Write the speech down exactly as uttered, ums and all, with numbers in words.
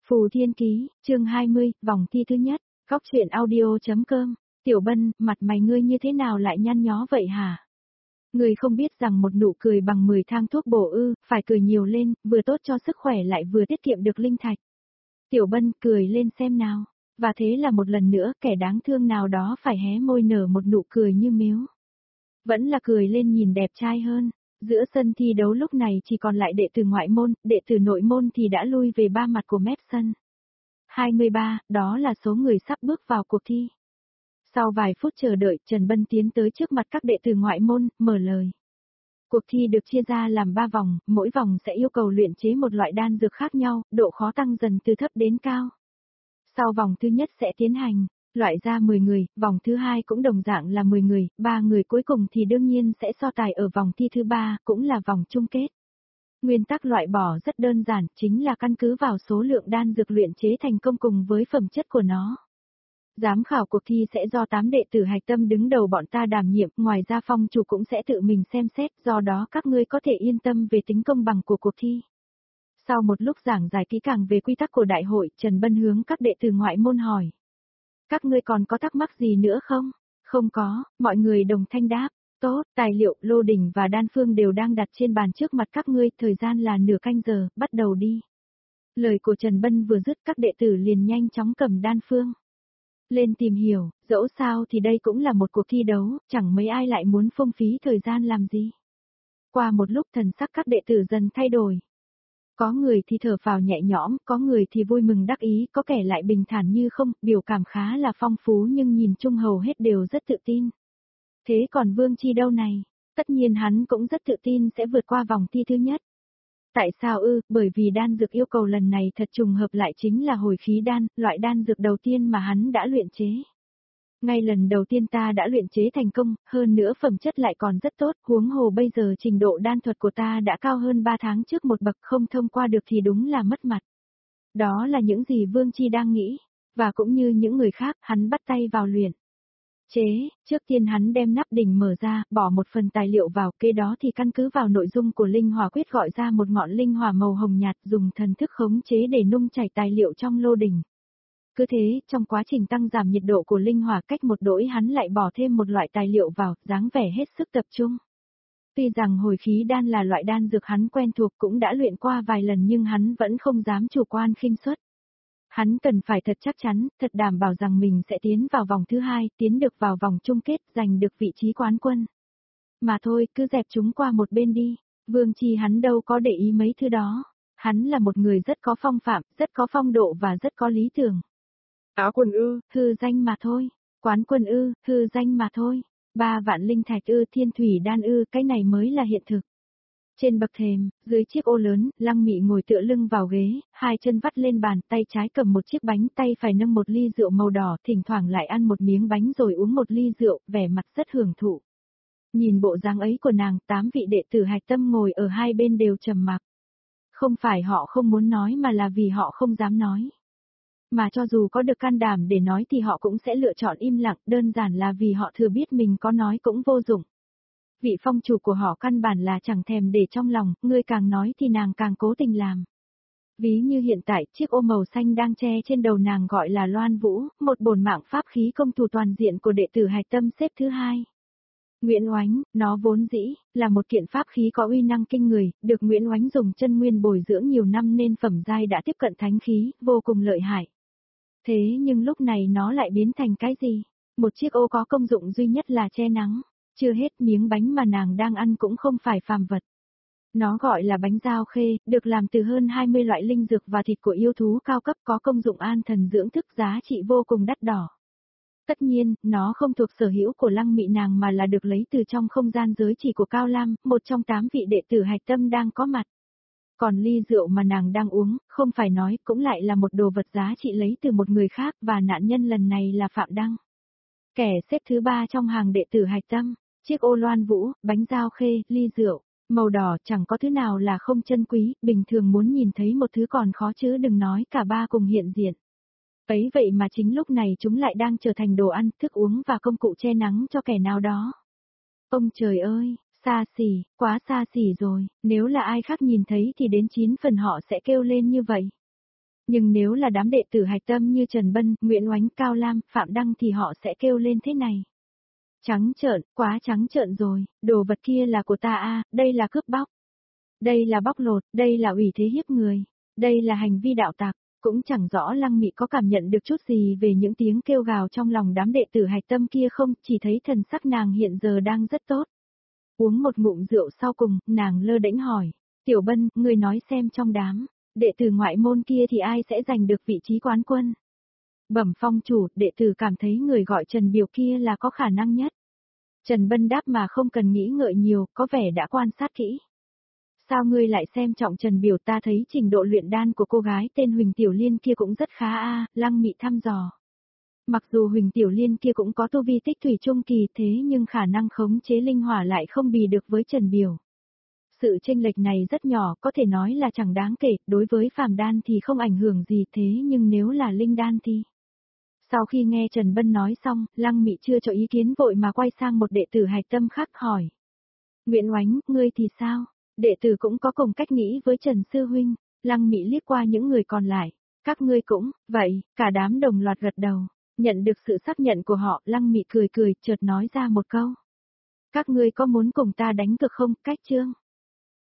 Phù Thiên Ký, chương hai mươi, vòng thi thứ nhất, góc truyện audio.com, Tiểu Bân, mặt mày ngươi như thế nào lại nhăn nhó vậy hả? Ngươi không biết rằng một nụ cười bằng mười thang thuốc bổ ư, phải cười nhiều lên, vừa tốt cho sức khỏe lại vừa tiết kiệm được linh thạch. Tiểu Bân cười lên xem nào, và thế là một lần nữa kẻ đáng thương nào đó phải hé môi nở một nụ cười như miếu. Vẫn là cười lên nhìn đẹp trai hơn. Giữa sân thi đấu lúc này chỉ còn lại đệ tử ngoại môn, đệ tử nội môn thì đã lui về ba mặt của mép sân. hai mươi ba, đó là số người sắp bước vào cuộc thi. Sau vài phút chờ đợi, Trần Bân tiến tới trước mặt các đệ tử ngoại môn, mở lời. Cuộc thi được chia ra làm ba vòng, mỗi vòng sẽ yêu cầu luyện chế một loại đan dược khác nhau, độ khó tăng dần từ thấp đến cao. Sau vòng thứ nhất sẽ tiến hành loại ra mười người, vòng thứ hai cũng đồng dạng là mười người, ba người cuối cùng thì đương nhiên sẽ so tài ở vòng thi thứ ba, cũng là vòng chung kết. Nguyên tắc loại bỏ rất đơn giản, chính là căn cứ vào số lượng đan dược luyện chế thành công cùng với phẩm chất của nó. Giám khảo cuộc thi sẽ do tám đệ tử hạch tâm đứng đầu bọn ta đảm nhiệm, ngoài ra phong chủ cũng sẽ tự mình xem xét, do đó các ngươi có thể yên tâm về tính công bằng của cuộc thi. Sau một lúc giảng giải kỹ càng về quy tắc của đại hội, Trần Bân hướng các đệ tử ngoại môn hỏi. Các ngươi còn có thắc mắc gì nữa không? Không có, mọi người đồng thanh đáp. Tốt, tài liệu, lô đỉnh và đan phương đều đang đặt trên bàn trước mặt các ngươi, thời gian là nửa canh giờ, bắt đầu đi. Lời của Trần Bân vừa dứt các đệ tử liền nhanh chóng cầm đan phương lên tìm hiểu, dẫu sao thì đây cũng là một cuộc thi đấu, chẳng mấy ai lại muốn phung phí thời gian làm gì. Qua một lúc thần sắc các đệ tử dần thay đổi. Có người thì thở phào nhẹ nhõm, có người thì vui mừng đắc ý, có kẻ lại bình thản như không, biểu cảm khá là phong phú nhưng nhìn chung hầu hết đều rất tự tin. Thế còn Vương Chi đâu này? Tất nhiên hắn cũng rất tự tin sẽ vượt qua vòng thi thứ nhất. Tại sao ư? Bởi vì đan dược yêu cầu lần này thật trùng hợp lại chính là hồi khí đan, loại đan dược đầu tiên mà hắn đã luyện chế. Ngay lần đầu tiên ta đã luyện chế thành công, hơn nữa phẩm chất lại còn rất tốt, huống hồ bây giờ trình độ đan thuật của ta đã cao hơn ba tháng trước một bậc, không thông qua được thì đúng là mất mặt. Đó là những gì Vương Chi đang nghĩ, và cũng như những người khác, hắn bắt tay vào luyện chế, trước tiên hắn đem nắp đỉnh mở ra, bỏ một phần tài liệu vào, kế đó thì căn cứ vào nội dung của linh hỏa quyết gọi ra một ngọn linh hỏa màu hồng nhạt, dùng thần thức khống chế để nung chảy tài liệu trong lô đỉnh. Cứ thế, trong quá trình tăng giảm nhiệt độ của linh hỏa cách một đỗi hắn lại bỏ thêm một loại tài liệu vào, dáng vẻ hết sức tập trung. Tuy rằng hồi khí đan là loại đan dược hắn quen thuộc cũng đã luyện qua vài lần nhưng hắn vẫn không dám chủ quan khinh suất. Hắn cần phải thật chắc chắn, thật đảm bảo rằng mình sẽ tiến vào vòng thứ hai, tiến được vào vòng chung kết, giành được vị trí quán quân. Mà thôi, cứ dẹp chúng qua một bên đi, Vương Chi hắn đâu có để ý mấy thứ đó. Hắn là một người rất có phong phạm, rất có phong độ và rất có lý tưởng. Áo quần ư, hư danh mà thôi. Quán quân ư, hư danh mà thôi. Ba vạn linh thạch ư, thiên thủy đan ư, cái này mới là hiện thực. Trên bậc thềm, dưới chiếc ô lớn, Lăng Mị ngồi tựa lưng vào ghế, hai chân vắt lên bàn, tay trái cầm một chiếc bánh, tay phải nâng một ly rượu màu đỏ, thỉnh thoảng lại ăn một miếng bánh rồi uống một ly rượu, vẻ mặt rất hưởng thụ. Nhìn bộ dáng ấy của nàng, tám vị đệ tử hạch tâm ngồi ở hai bên đều trầm mặc. Không phải họ không muốn nói mà là vì họ không dám nói. Mà cho dù có được can đảm để nói thì họ cũng sẽ lựa chọn im lặng, đơn giản là vì họ thừa biết mình có nói cũng vô dụng. Vị phong chủ của họ căn bản là chẳng thèm để trong lòng, ngươi càng nói thì nàng càng cố tình làm. Ví như hiện tại, chiếc ô màu xanh đang che trên đầu nàng gọi là Loan Vũ, một bổn mạng pháp khí công thủ toàn diện của đệ tử hạch tâm xếp thứ hai. Nguyễn Oánh, nó vốn dĩ là một kiện pháp khí có uy năng kinh người, được Nguyễn Oánh dùng chân nguyên bồi dưỡng nhiều năm nên phẩm giai đã tiếp cận thánh khí, vô cùng lợi hại. Thế nhưng lúc này nó lại biến thành cái gì? Một chiếc ô có công dụng duy nhất là che nắng. Chưa hết, miếng bánh mà nàng đang ăn cũng không phải phàm vật. Nó gọi là bánh dao khê, được làm từ hơn hai mươi loại linh dược và thịt của yêu thú cao cấp, có công dụng an thần dưỡng thức, giá trị vô cùng đắt đỏ. Tất nhiên, nó không thuộc sở hữu của Lăng Mị nàng mà là được lấy từ trong không gian giới chỉ của Cao Lam, một trong tám vị đệ tử hạch tâm đang có mặt. Còn ly rượu mà nàng đang uống, không phải nói, cũng lại là một đồ vật giá trị lấy từ một người khác, và nạn nhân lần này là Phạm Đăng. Kẻ xếp thứ ba trong hàng đệ tử hạch tâm. Chiếc ô Loan Vũ, bánh dao khê, ly rượu, màu đỏ, chẳng có thứ nào là không chân quý, bình thường muốn nhìn thấy một thứ còn khó chứ đừng nói cả ba cùng hiện diện. Ấy vậy mà chính lúc này chúng lại đang trở thành đồ ăn, thức uống và công cụ che nắng cho kẻ nào đó. Ông trời ơi, xa xỉ, quá xa xỉ rồi, nếu là ai khác nhìn thấy thì đến chín phần họ sẽ kêu lên như vậy. Nhưng nếu là đám đệ tử hạch tâm như Trần Bân, Nguyễn Oánh, Cao Lam, Phạm Đăng thì họ sẽ kêu lên thế này. Trắng trợn, quá trắng trợn rồi, đồ vật kia là của ta a, đây là cướp bóc. Đây là bóc lột, đây là ủy thế hiếp người, đây là hành vi đạo tặc. Cũng chẳng rõ Lăng Mị có cảm nhận được chút gì về những tiếng kêu gào trong lòng đám đệ tử hạch tâm kia không, chỉ thấy thần sắc nàng hiện giờ đang rất tốt. Uống một ngụm rượu sau cùng, nàng lơ đễnh hỏi, Tiểu Bân, ngươi nói xem trong đám, đệ tử ngoại môn kia thì ai sẽ giành được vị trí quán quân? Bẩm phong chủ, đệ tử cảm thấy người gọi Trần Biểu kia là có khả năng nhất. Trần Bân đáp mà không cần nghĩ ngợi nhiều, có vẻ đã quan sát kỹ. Sao ngươi lại xem trọng Trần Biểu, ta thấy trình độ luyện đan của cô gái tên Huỳnh Tiểu Liên kia cũng rất khá a, Lăng Mị thăm dò. Mặc dù Huỳnh Tiểu Liên kia cũng có tu vi tích thủy trung kỳ thế nhưng khả năng khống chế linh hỏa lại không bì được với Trần Biểu. Sự chênh lệch này rất nhỏ, có thể nói là chẳng đáng kể, đối với phàm đan thì không ảnh hưởng gì thế nhưng nếu là linh đan thì... Sau khi nghe Trần Bân nói xong, Lăng Mị chưa cho ý kiến vội mà quay sang một đệ tử hạch tâm khác hỏi. Nguyễn Oánh, ngươi thì sao? Đệ tử cũng có cùng cách nghĩ với Trần Sư Huynh. Lăng Mị liếc qua những người còn lại. Các ngươi cũng, vậy, cả đám đồng loạt gật đầu. Nhận được sự xác nhận của họ, Lăng Mị cười cười, chợt nói ra một câu. Các ngươi có muốn cùng ta đánh cược không, Cách Trương?